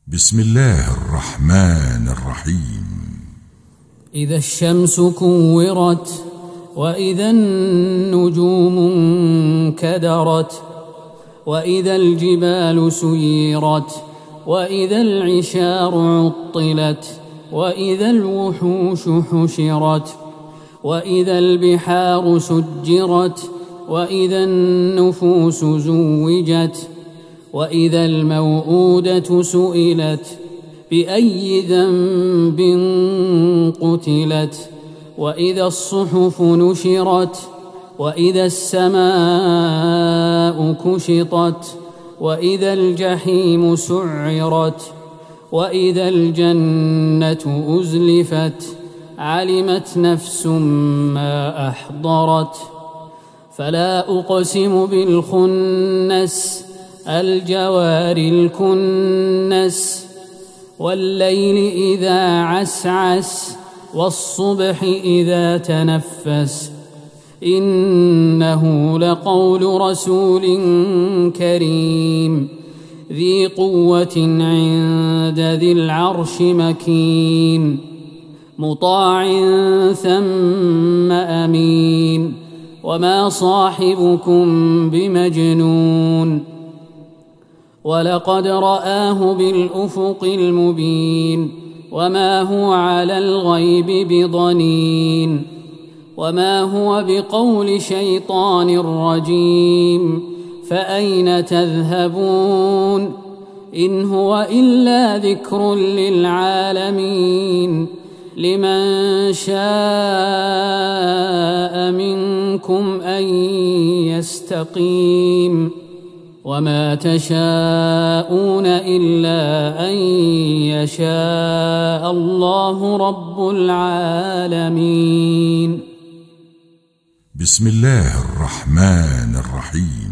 بسم الله الرحمن الرحيم. إذا الشمس كورت وإذا النجوم انكدرت وإذا الجبال سيرت وإذا العشار عطلت وإذا الوحوش حشرت وإذا البحار سجرت وإذا النفوس زوجت وإذا الموءودة سئلت بأي ذنب قتلت وإذا الصحف نشرت وإذا السماء كشطت وإذا الجحيم سعرت وإذا الجنة أزلفت علمت نفس ما أحضرت. فلا أقسم بالخنس الجوار الكنس والليل إذا عسعس والصبح إذا تنفس إنه لقول رسول كريم ذي قوة عند ذي العرش مكين مطاع ثم أمين وما صاحبكم بمجنون ولقد رآه بالأفق المبين وما هو على الغيب بضنين وما هو بقول شيطان رجيم فأين تذهبون إن هو إلا ذكر للعالمين لمن شاء منكم أن يستقيم وما تشاءون إلا أن يشاء الله رب العالمين. بسم الله الرحمن الرحيم.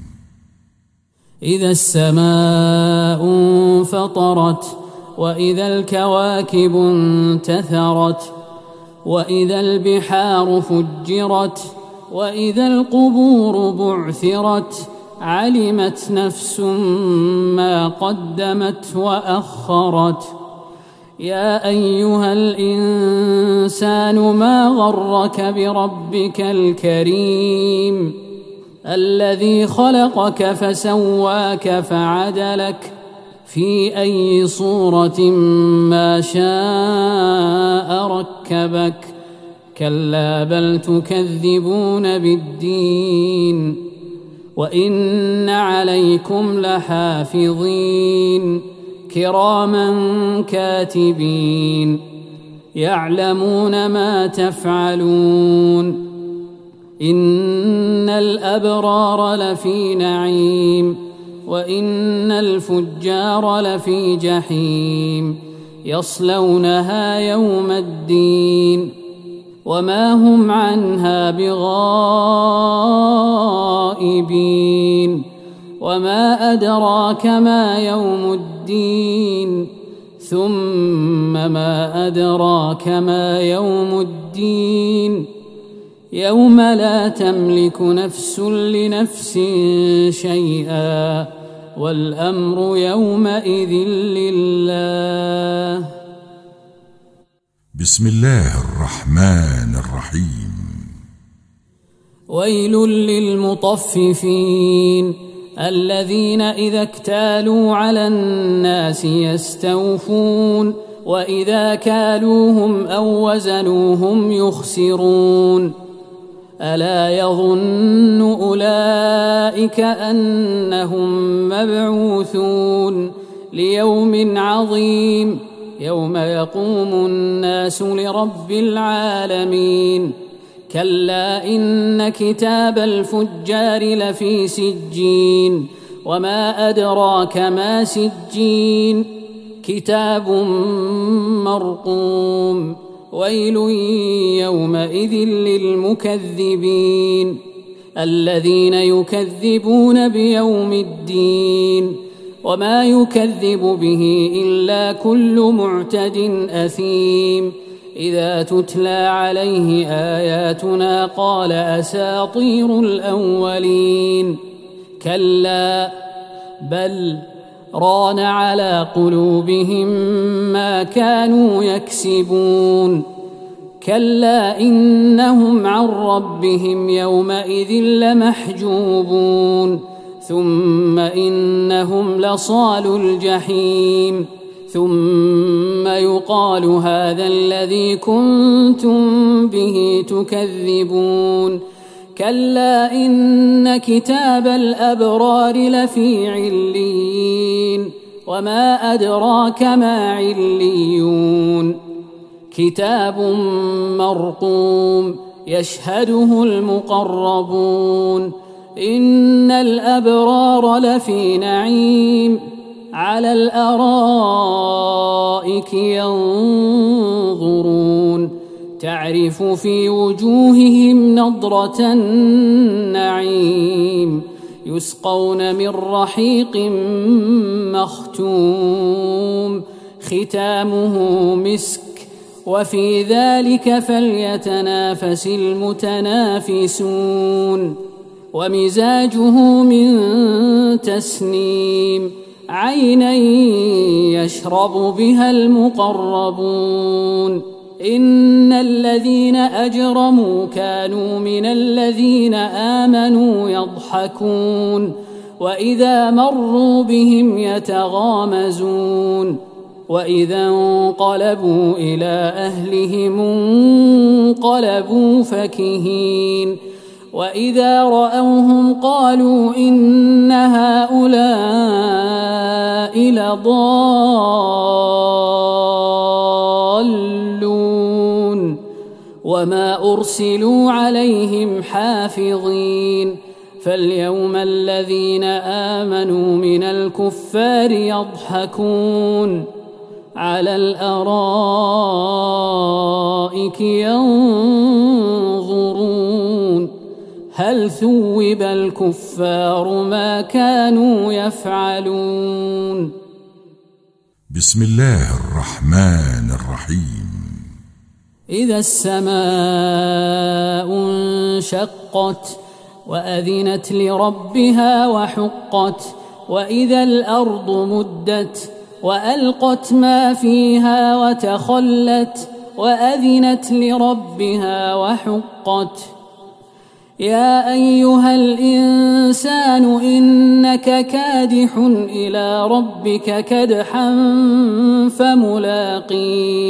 إذا السماء انفطرت وإذا الكواكب انتثرت وإذا البحار فجرت وإذا القبور بعثرت علمت نفس ما قدمت وأخرت. يا أيها الإنسان ما غرك بربك الكريم الذي خلقك فسواك فعدلك في أي صورة ما شاء ركبك كلا بل تكذبون بالدين وإن عليكم لحافظين كراما كاتبين يعلمون ما تفعلون إن الأبرار لفي نعيم وإن الفجار لفي جحيم يصلونها يوم الدين وما هم عنها بغائبين. وما أدراك ما يوم الدين ثم ما أدراك ما يوم الدين يوم لا تملك نفس لنفس شيئا والأمر يومئذ لله. بسم الله الرحمن الرحيم. ويل للمطففين الذين إذا اكتالوا على الناس يستوفون وإذا كالوهم أو وزنوهم يخسرون. ألا يظن أولئك أنهم مبعوثون ليوم عظيم يوم يقوم الناس لرب العالمين. كلا إن كتاب الفجار لفي سجين وما أدراك ما سجين كتاب مرقوم ويل يومئذ للمكذبين الذين يكذبون بيوم الدين وما يكذب به إلا كل معتد أثيم إذا تتلى عليه آياتنا قال أساطير الأولين كلا بل ران على قلوبهم ما كانوا يكسبون كلا إنهم عن ربهم يومئذ لمحجوبون ثم إنهم لصالو الجحيم ثم يقال هذا الذي كنتم به تكذبون كلا إن كتاب الأبرار لفي عليين وما أدراك ما عليون كتاب مرقوم يشهده المقربون إن الأبرار لفي نعيم على الأرائك ينظرون تعرف في وجوههم نضرة النعيم يسقون من رحيق مختوم ختامه مسك وفي ذلك فليتنافس المتنافسون ومزاجه من تسنيم عينا يشرب بها المقربون إن الذين أجرموا كانوا من الذين آمنوا يضحكون وإذا مروا بهم يتغامزون وإذا انقلبوا إلى أهلهم انقلبوا فكهين وإذا رأوهم قالوا إن هؤلاء لضالون وما أرسلوا عليهم حافظين فاليوم الذين آمنوا من الكفار يضحكون على الأرائك ينظرون هل ثوب الكفار ما كانوا يفعلون بسم الله الرحمن الرحيم إذا السماء انشقت وأذنت لربها وحقت وإذا الأرض مدت وألقت ما فيها وتخلت وأذنت لربها وحقت يا أيها الإنسان إنك كادح إلى ربك كدحا فملاقيه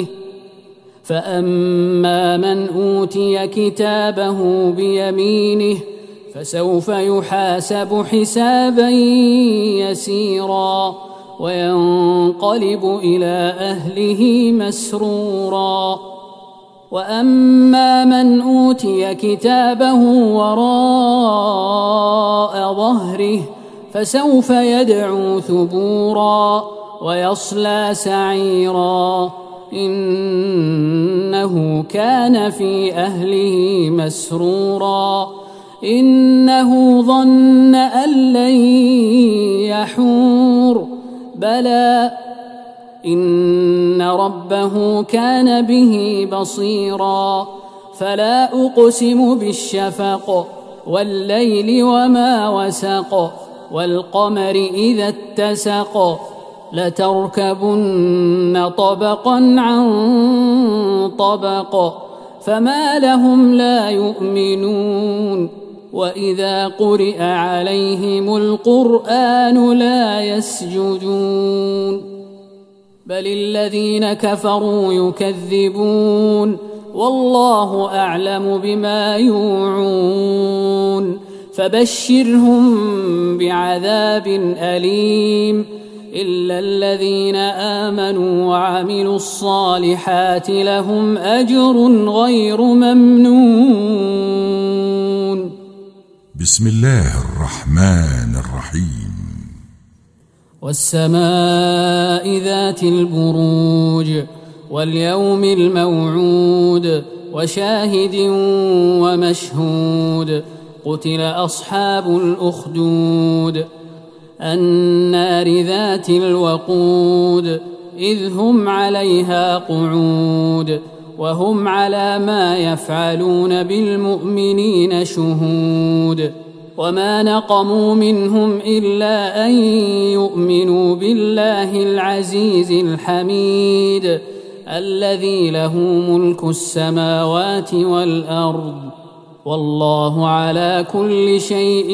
فأما من أوتي كتابه بيمينه فسوف يحاسب حسابا يسيرا وينقلب إلى أهله مسرورا وأما من أوتي كتابه وراء ظهره فسوف يدعو ثبورا ويصلى سعيرا إنه كان في أهله مسرورا إنه ظن أن لن يحور بلى إن ربه كان به بصيرا فلا أقسم بالشفق والليل وما وسق والقمر إذا اتسق لتركبن طبقا عن طبق فما لهم لا يؤمنون وإذا قرئ عليهم القرآن لا يسجدون بل الذين كفروا يكذبون والله أعلم بما يوعون فبشرهم بعذاب أليم إلا الذين آمنوا وعملوا الصالحات لهم أجر غير ممنون بسم الله الرحمن الرحيم والسماء ذات البروج واليوم الموعود وشاهد ومشهود قتل أصحاب الأخدود النار ذات الوقود إذ هم عليها قعود وهم على ما يفعلون بالمؤمنين شهود وما نقموا منهم إلا أن يؤمنوا بالله العزيز الحميد الذي له ملك السماوات والأرض والله على كل شيء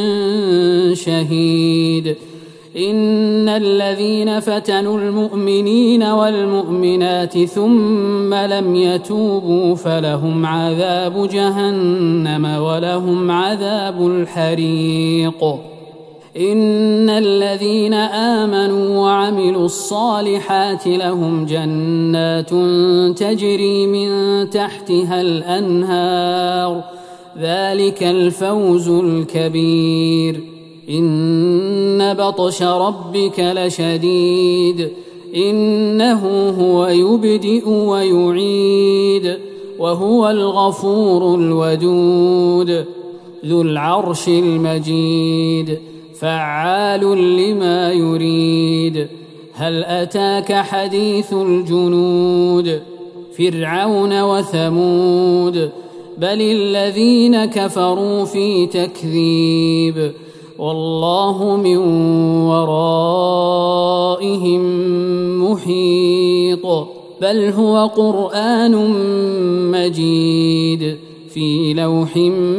شهيد. إن الذين فتنوا المؤمنين والمؤمنات ثم لم يتوبوا فلهم عذاب جهنم ولهم عذاب الحريق. إن الذين آمنوا وعملوا الصالحات لهم جنات تجري من تحتها الأنهار ذلك الفوز الكبير. إن بطش ربك لشديد إنه هو يبدئ ويعيد وهو الغفور الودود ذو العرش المجيد فعال لما يريد. هل أتاك حديث الجنود فرعون وثمود بل الذين كفروا في تكذيب والله من ورائهم محيط بل هو قرآن مجيد في لوح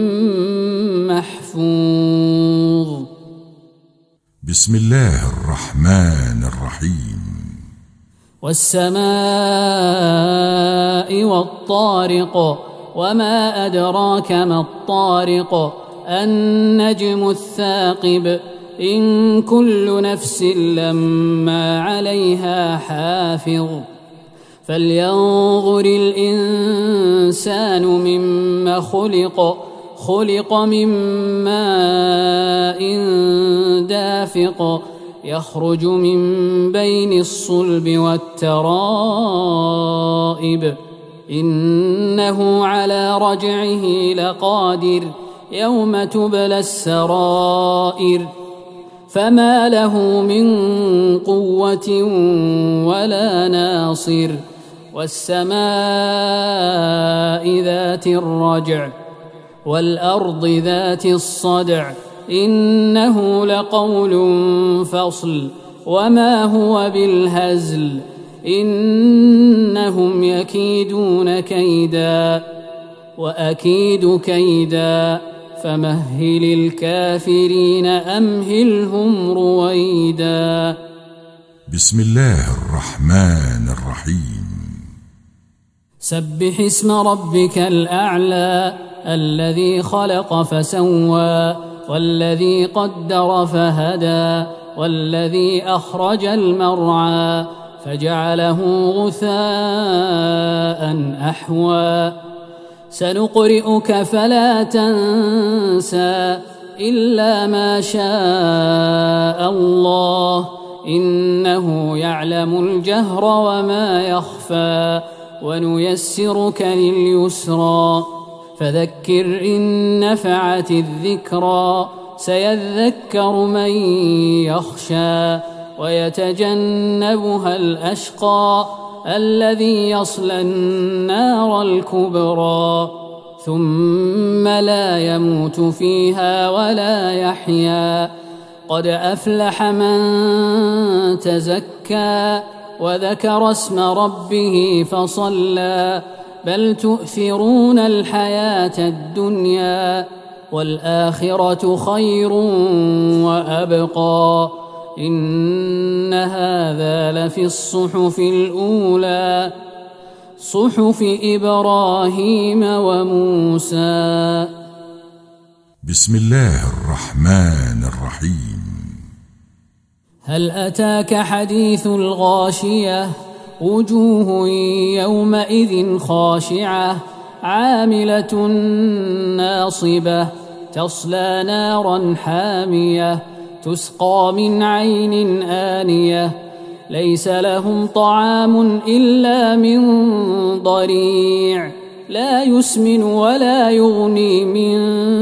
محفوظ. بسم الله الرحمن الرحيم. والسماء والطارق وما أدراك ما الطارق النجم الثاقب إن كل نفس لما عليها حافظ. فلينظر الإنسان مما خلق من ماء دافق يخرج من بين الصلب والترائب إنه على رجعه لقادر يوم تبلى السرائر فما له من قوة ولا ناصر. والسماء ذات الرجع والأرض ذات الصدع إنه لقول فصل وما هو بالهزل إنهم يكيدون كيدا وأكيد كيدا فمهل الكافرين أمهلهم رويدا. بسم الله الرحمن الرحيم. سبح اسم ربك الأعلى الذي خلق فسوى والذي قدر فهدى والذي أخرج المرعى فجعله غثاء أحوى. سنقرئك فلا تنسى إلا ما شاء الله إنه يعلم الجهر وما يخفى ونيسرك لليسرى فذكر إن نفعت الذكرى سيذكر من يخشى ويتجنبها الأشقى الذي يصلى النار الكبرى ثم لا يموت فيها ولا يحيا. قد أفلح من تزكى وذكر اسم ربه فصلى بل تؤثرون الحياة الدنيا والآخرة خير وأبقى إن هذا لفي الصحف الأولى صحف إبراهيم وموسى. بسم الله الرحمن الرحيم. هل أتاك حديث الغاشية وجوه يومئذ خاشعة عاملة ناصبة تصلى نارا حامية تسقى من عين آنية ليس لهم طعام إلا من ضريع لا يسمن ولا يغني من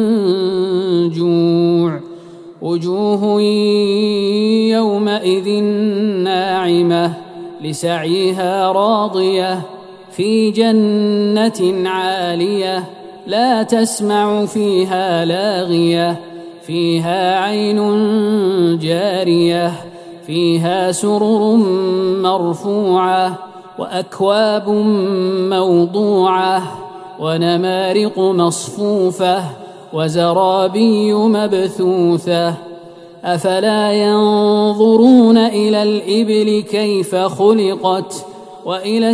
جوع. وجوه يومئذ ناعمة لسعيها راضية في جنة عالية لا تسمع فيها لاغية فيها عين جارية فيها سرر مرفوعة وأكواب موضوعة ونمارق مصفوفة وزرابي مبثوثة أفلا ينظرون إلى الإبل كيف خلقت وإلى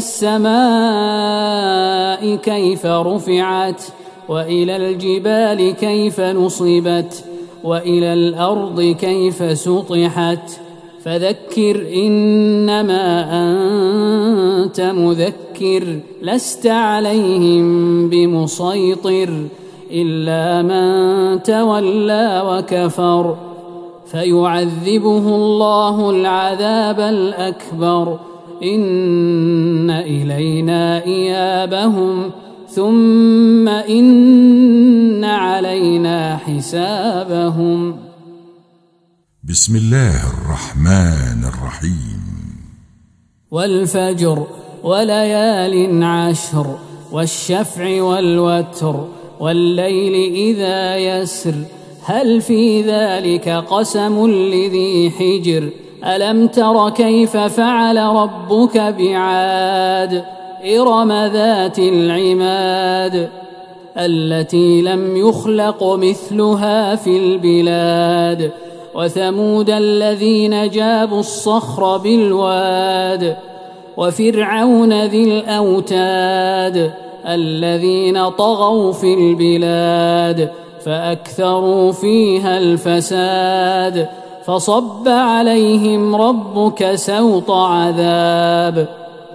السماء كيف رفعت وإلى الجبال كيف نصبت وإلى الأرض كيف سطحت فذكر إنما أنت مذكر لست عليهم بمسيطر إلا من تولى وكفر فيعذبه الله العذاب الأكبر إن إلينا إيابهم ثم إن علينا حسابهم. بسم الله الرحمن الرحيم. والفجر وليال عشر والشفع والوتر والليل إذا يسر هل في ذلك قسم لذي حجر ألم تر كيف فعل ربك بعاد إرم ذات العماد التي لم يخلق مثلها في البلاد وثمود الذين جابوا الصخر بالواد وفرعون ذي الأوتاد الذين طغوا في البلاد فأكثروا فيها الفساد فصب عليهم ربك سوط عذاب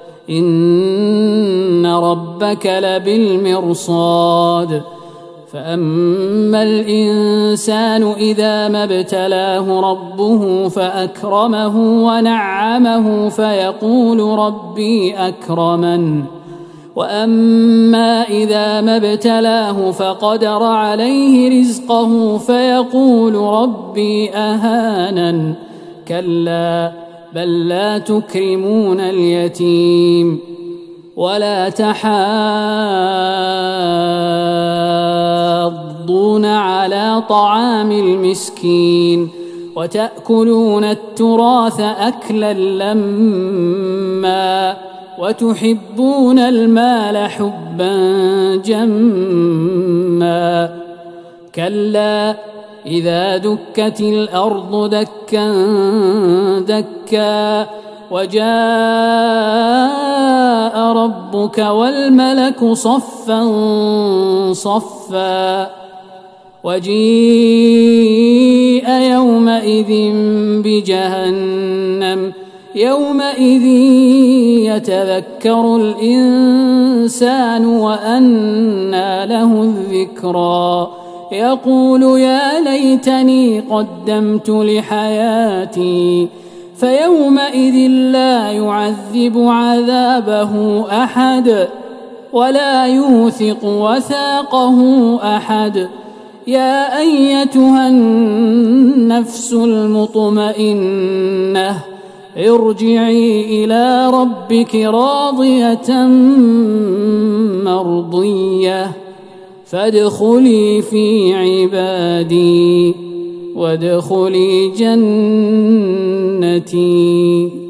إن ربك لبالمرصاد فأما الإنسان إذا ما ابتلاه ربه فأكرمه ونعمه فيقول ربي أكرمن وأما إذا ما ابتلاه فقدر عليه رزقه فيقول ربي أهانن كلا بل لا تكرمون اليتيم ولا تحاضون على طعام المسكين وتأكلون التراث أكلا لما وتحبون المال حبا جما كلا إذا دكت الأرض دكا دكا وجاء ربك والملك صفا صفا وجيء يومئذ بجهنم يومئذ يتذكر الإنسان وأنى له الذكرى يقول يا ليتني قدمت لحياتي فيومئذ لا يعذب عذابه أحد ولا يوثق وثاقه أحد يا أيتها النفس المطمئنة ارجعي إلى ربك راضية مرضية فادخلي في عبادي وادخلي جنتي.